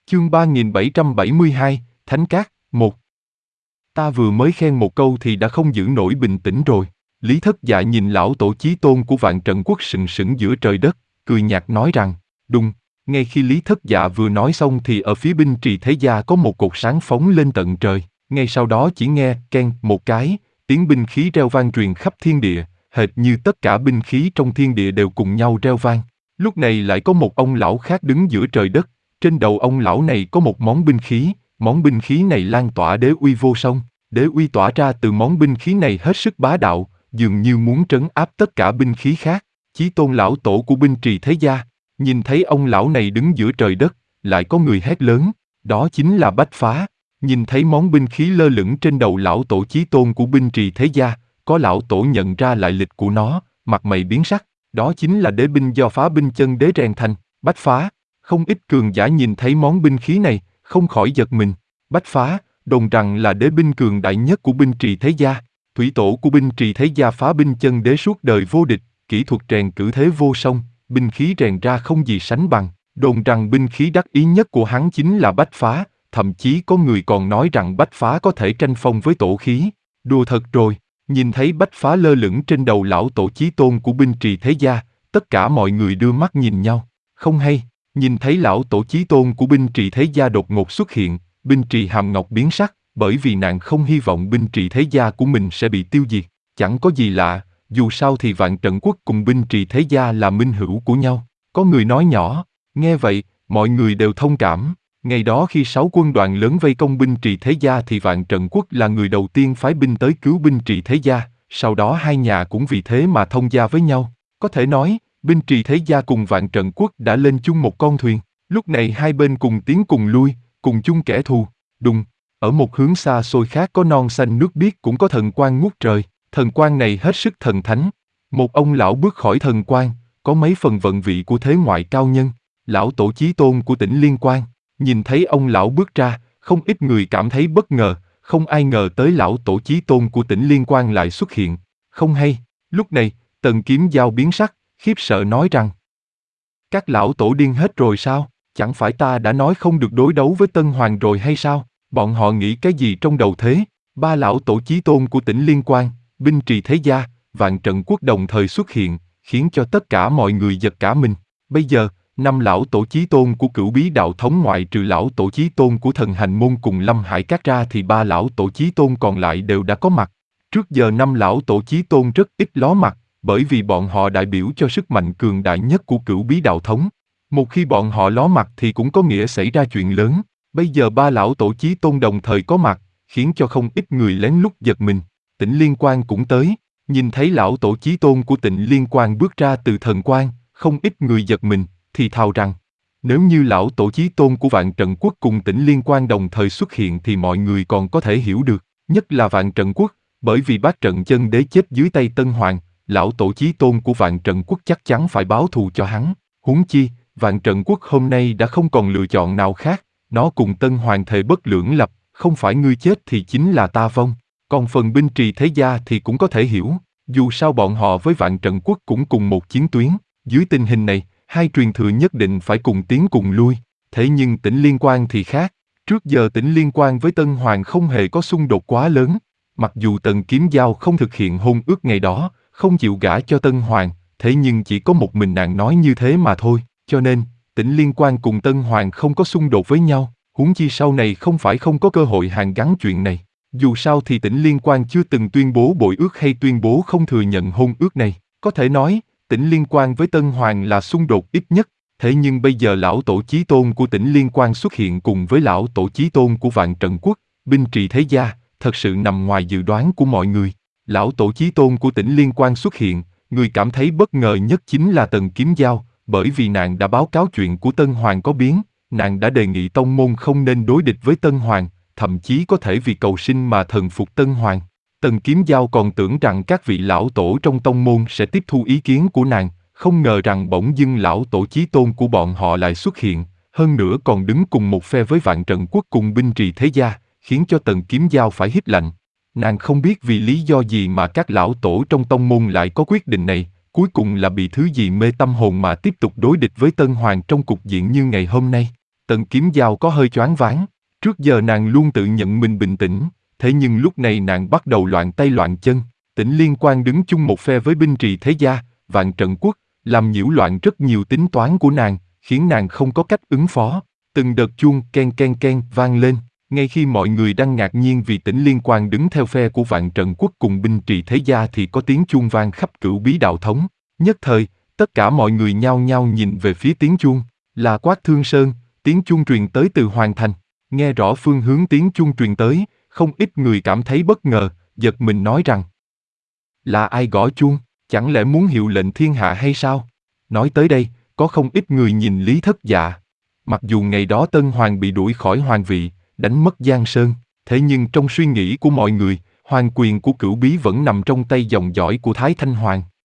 Chương 3772, Thánh Cát, 1. Ta vừa mới khen một câu thì đã không giữ nổi bình tĩnh rồi. Lý Thất Dạ nhìn lão tổ chí tôn của Vạn Trận Quốc sừng sững giữa trời đất, cười nhạt nói rằng, đùng. Ngay khi Lý Thất Dạ vừa nói xong thì ở phía binh trì thế gia có một cột sáng phóng lên tận trời. Ngay sau đó chỉ nghe keng một cái, tiếng binh khí reo vang truyền khắp thiên địa, hệt như tất cả binh khí trong thiên địa đều cùng nhau reo vang. Lúc này lại có một ông lão khác đứng giữa trời đất. Trên đầu ông lão này có một món binh khí này lan tỏa đế uy vô song. Đế uy tỏa ra từ món binh khí này hết sức bá đạo, dường như muốn trấn áp tất cả binh khí khác. Chí tôn lão tổ của binh trì thế gia, nhìn thấy ông lão này đứng giữa trời đất, lại có người hét lớn, đó chính là Bách Phá. Nhìn thấy món binh khí lơ lửng trên đầu lão tổ chí tôn của binh trì thế gia, có lão tổ nhận ra lại lịch của nó, mặt mày biến sắc, đó chính là đế binh do Phá Binh Chân Đế rèn thành, Bách Phá. Không ít cường giả nhìn thấy món binh khí này, không khỏi giật mình. Bách Phá, đồn rằng là đế binh cường đại nhất của binh trì thế gia, thủy tổ của binh trì thế gia Phá Binh Chân Đế suốt đời vô địch, kỹ thuật rèn cử thế vô song, binh khí rèn ra không gì sánh bằng. Đồn rằng binh khí đắc ý nhất của hắn chính là Bách Phá, thậm chí có người còn nói rằng Bách Phá có thể tranh phong với tổ khí. Đùa thật rồi, nhìn thấy Bách Phá lơ lửng trên đầu lão tổ chí tôn của binh trì thế gia, tất cả mọi người đưa mắt nhìn nhau. Không hay, nhìn thấy lão tổ chí tôn của binh trì thế gia đột ngột xuất hiện, binh trì Hàm Ngọc biến sắc, bởi vì nàng không hy vọng binh trì thế gia của mình sẽ bị tiêu diệt. Chẳng có gì lạ, dù sao thì Vạn Trận Quốc cùng binh trì thế gia là minh hữu của nhau. Có người nói nhỏ, nghe vậy, mọi người đều thông cảm. Ngày đó khi 6 quân đoàn lớn vây công binh trì thế gia thì Vạn Trận Quốc là người đầu tiên phái binh tới cứu binh trì thế gia, sau đó hai nhà cũng vì thế mà thông gia với nhau. Có thể nói, binh trì thế gia cùng Vạn Trận Quốc đã lên chung một con thuyền. Lúc này hai bên cùng tiến cùng lui, cùng chung kẻ thù. Đùng, ở một hướng xa xôi khác có non xanh nước biếc cũng có thần quang ngút trời. Thần quang này hết sức thần thánh. Một ông lão bước khỏi thần quang, có mấy phần vận vị của thế ngoại cao nhân. Lão tổ chí tôn của tỉnh Liên Quan. Nhìn thấy ông lão bước ra, không ít người cảm thấy bất ngờ, không ai ngờ tới lão tổ chí tôn của tỉnh Liên Quan lại xuất hiện. Không hay, lúc này, Tần Kiếm Giao biến sắc, khiếp sợ nói rằng: các lão tổ điên hết rồi sao? Chẳng phải ta đã nói không được đối đấu với Tân Hoàng rồi hay sao? Bọn họ nghĩ cái gì trong đầu thế? Ba lão tổ chí tôn của tỉnh Liên Quan, binh trì thế gia, Vạn Trận Quốc đồng thời xuất hiện, khiến cho tất cả mọi người giật cả mình. Bây giờ, 5 lão tổ chí tôn của Cửu Bí Đạo Thống ngoại trừ lão tổ chí tôn của Thần Hành Môn cùng Lâm Hải Các ra thì 3 lão tổ chí tôn còn lại đều đã có mặt. Trước giờ 5 lão tổ chí tôn rất ít ló mặt, bởi vì bọn họ đại biểu cho sức mạnh cường đại nhất của Cửu Bí Đạo Thống. Một khi bọn họ ló mặt thì cũng có nghĩa xảy ra chuyện lớn. Bây giờ 3 lão tổ chí tôn đồng thời có mặt, khiến cho không ít người lén lút giật mình. Tỉnh Liên Quan cũng tới, nhìn thấy lão tổ chí tôn của tỉnh Liên Quan bước ra từ thần quan, không ít người giật mình, thì thào rằng, nếu như lão tổ chí tôn của Vạn Trận Quốc cùng tỉnh Liên Quan đồng thời xuất hiện thì mọi người còn có thể hiểu được, nhất là Vạn Trận Quốc, bởi vì Bát Trận Chân Đế chết dưới tay Tân Hoàng, lão tổ chí tôn của Vạn Trận Quốc chắc chắn phải báo thù cho hắn. Huống chi, Vạn Trận Quốc hôm nay đã không còn lựa chọn nào khác, nó cùng Tân Hoàng thề bất lưỡng lập, không phải ngươi chết thì chính là ta vong. Còn phần binh trì thế gia thì cũng có thể hiểu, dù sao bọn họ với Vạn Trận Quốc cũng cùng một chiến tuyến. Dưới tình hình này, hai truyền thừa nhất định phải cùng tiến cùng lui. Thế nhưng tỉnh Liên Quan thì khác. Trước giờ tỉnh Liên Quan với Tân Hoàng không hề có xung đột quá lớn. Mặc dù Tần Kiếm Giao không thực hiện hôn ước ngày đó, không chịu gả cho Tân Hoàng, thế nhưng chỉ có một mình nàng nói như thế mà thôi. Cho nên, tỉnh Liên Quan cùng Tân Hoàng không có xung đột với nhau. Huống chi sau này không phải không có cơ hội hàn gắn chuyện này. Dù sao thì tỉnh Liên Quan chưa từng tuyên bố bội ước hay tuyên bố không thừa nhận hôn ước này. Có thể nói, tỉnh Liên Quan với Tân Hoàng là xung đột ít nhất. Thế nhưng bây giờ lão tổ chí tôn của tỉnh Liên Quan xuất hiện cùng với lão tổ chí tôn của Vạn Trận Quốc, binh trì thế gia, thật sự nằm ngoài dự đoán của mọi người. Lão tổ chí tôn của tỉnh Liên Quan xuất hiện, người cảm thấy bất ngờ nhất chính là Tần Kiếm Giao, bởi vì nàng đã báo cáo chuyện của Tân Hoàng có biến, nàng đã đề nghị tông môn không nên đối địch với Tân Hoàng, thậm chí có thể vì cầu sinh mà thần phục Tân Hoàng. Tần Kiếm Giao còn tưởng rằng các vị lão tổ trong tông môn sẽ tiếp thu ý kiến của nàng, không ngờ rằng bỗng dưng lão tổ chí tôn của bọn họ lại xuất hiện, hơn nữa còn đứng cùng một phe với Vạn Trận Quốc cùng binh trì thế gia, khiến cho Tần Kiếm Giao phải hít lạnh. Nàng không biết vì lý do gì mà các lão tổ trong tông môn lại có quyết định này, cuối cùng là bị thứ gì mê tâm hồn mà tiếp tục đối địch với Tân Hoàng trong cục diện như ngày hôm nay. Tần Kiếm Giao có hơi choáng váng. Trước giờ nàng luôn tự nhận mình bình tĩnh, thế nhưng lúc này nàng bắt đầu loạn tay loạn chân. Tỉnh Liên Quan đứng chung một phe với binh trì thế gia, Vạn Trận Quốc, làm nhiễu loạn rất nhiều tính toán của nàng, khiến nàng không có cách ứng phó. Từng đợt chuông ken ken ken vang lên, ngay khi mọi người đang ngạc nhiên vì Tỉnh Liên Quan đứng theo phe của Vạn Trận Quốc cùng binh trì thế gia thì có tiếng chuông vang khắp Cửu Bí đạo thống. Nhất thời, tất cả mọi người nhao nhao nhìn về phía tiếng chuông, là Quát Thương Sơn, tiếng chuông truyền tới từ Hoàng Thành. Nghe rõ phương hướng tiếng chuông truyền tới, không ít người cảm thấy bất ngờ, giật mình nói rằng: là ai gõ chuông, chẳng lẽ muốn hiệu lệnh thiên hạ hay sao? Nói tới đây, có không ít người nhìn Lý Thất Dạ. Mặc dù ngày đó Tân Hoàng bị đuổi khỏi hoàng vị, đánh mất Giang Sơn, thế nhưng trong suy nghĩ của mọi người, hoàng quyền của Cửu Bí vẫn nằm trong tay dòng dõi của Thái Thanh Hoàng.